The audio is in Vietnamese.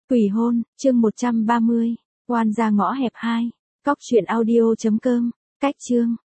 Quỷ hôn, chương 130, oan gia ngõ hẹp 2, cóc truyện audio.com, cách chương.